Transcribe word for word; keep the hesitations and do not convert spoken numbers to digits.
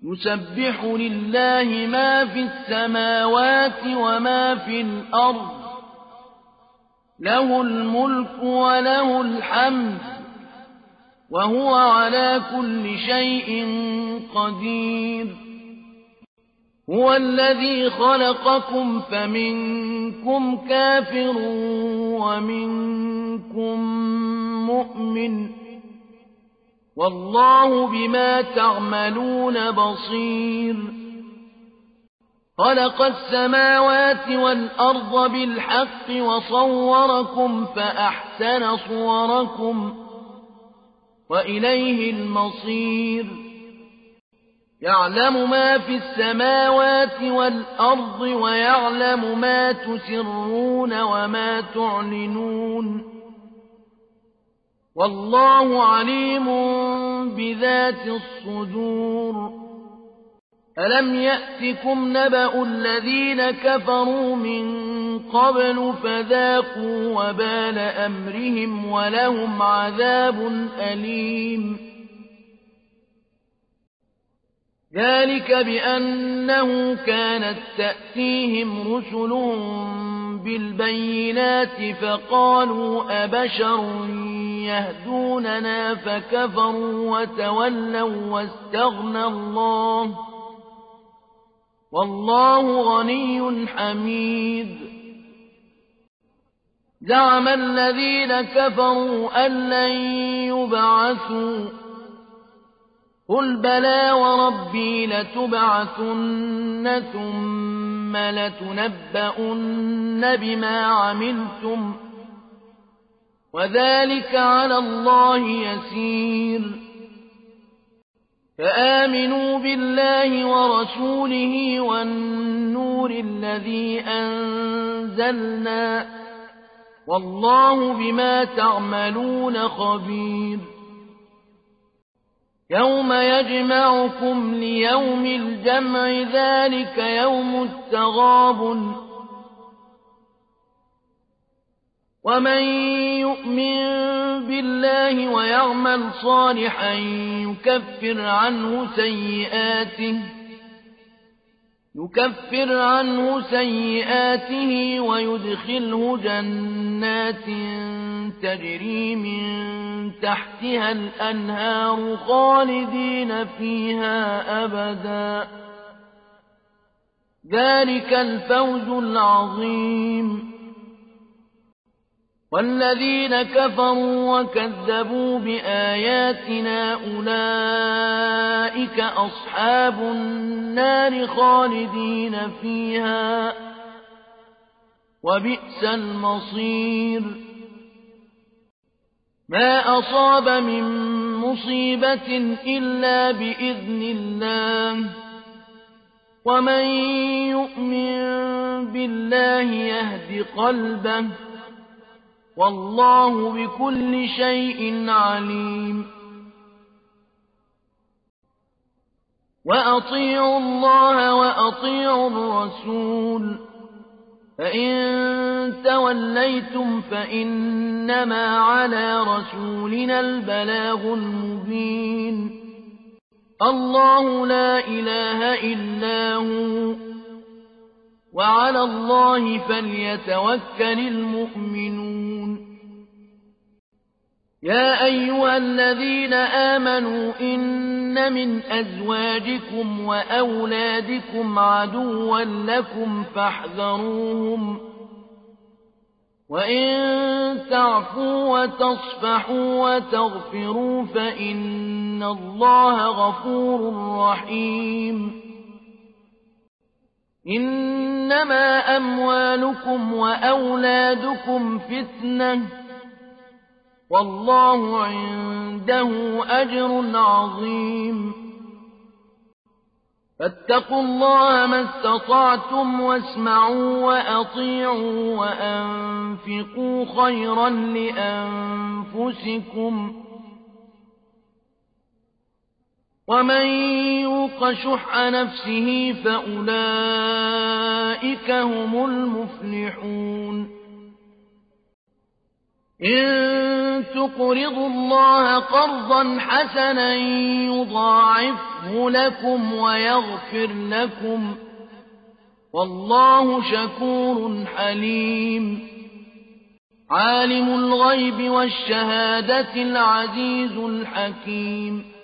يسبح لله ما في السماوات وما في الأرض له الملك وله الحمد وهو على كل شيء قدير هو الذي خلقكم فمنكم كافر ومنكم مؤمن والله بما تعملون بصير خلق السماوات والأرض بالحق وصوركم فأحسن صوركم وإليه المصير يعلم ما في السماوات والأرض ويعلم ما تسرون وما تعلنون والله عليم بذات الصدور ألم يأتكم نبأ الذين كفروا من قبل فذاقوا وبال أمرهم ولهم عذاب أليم ذلك بأنه كانت تأتيهم رسلهم بالبينات فقالوا أبشر يهدوننا فكفروا وتولوا واستغنى الله والله غني حميد زعم الذين كفروا أن لن يبعثوا قل بلى وربي لتبعثن ثم لتنبؤن بما عملتم وذلك على الله يسير فآمنوا بالله ورسوله والنور الذي أنزلنا والله بما تعملون خبير يوم يجمعكم ليوم الجمع ذلك يوم التغابن ومن يؤمن بالله ويعمل صالحا يكفر عنه سيئاته يكفر عنه سيئاته ويدخله جنات تجري من تحتها الأنهار خالدين فيها أبدا ذلك الفوز العظيم والذين كفروا وكذبوا بآياتنا أولئك أصحاب النار خالدين فيها وبئس المصير ما أصاب من مصيبة إلا بإذن الله ومن يؤمن بالله يهد قلبه والله بكل شيء عليم وأطيعوا الله وأطيعوا الرسول فإن توليتم فإنما على رسولنا البلاغ المبين الله لا إله إلا هو وعلى الله فليتوكل المؤمنون يا أيها الذين آمنوا إن من أزواجكم وأولادكم عدوا لكم فاحذروهم وإن تعفوا وتصفحوا وتغفروا فإن الله غفور رحيم إنما أموالكم وأولادكم فتنة والله عنده أجر عظيم فاتقوا الله ما استطعتم واسمعوا وأطيعوا وأنفقوا خيرا لأنفسكم ومن يوق شح نفسه فأولئك هم المفلحون إن تقرضوا الله قرضا حسنا يضاعفه لكم ويغفر لكم والله شكور حليم عالم الغيب والشهادة العزيز الحكيم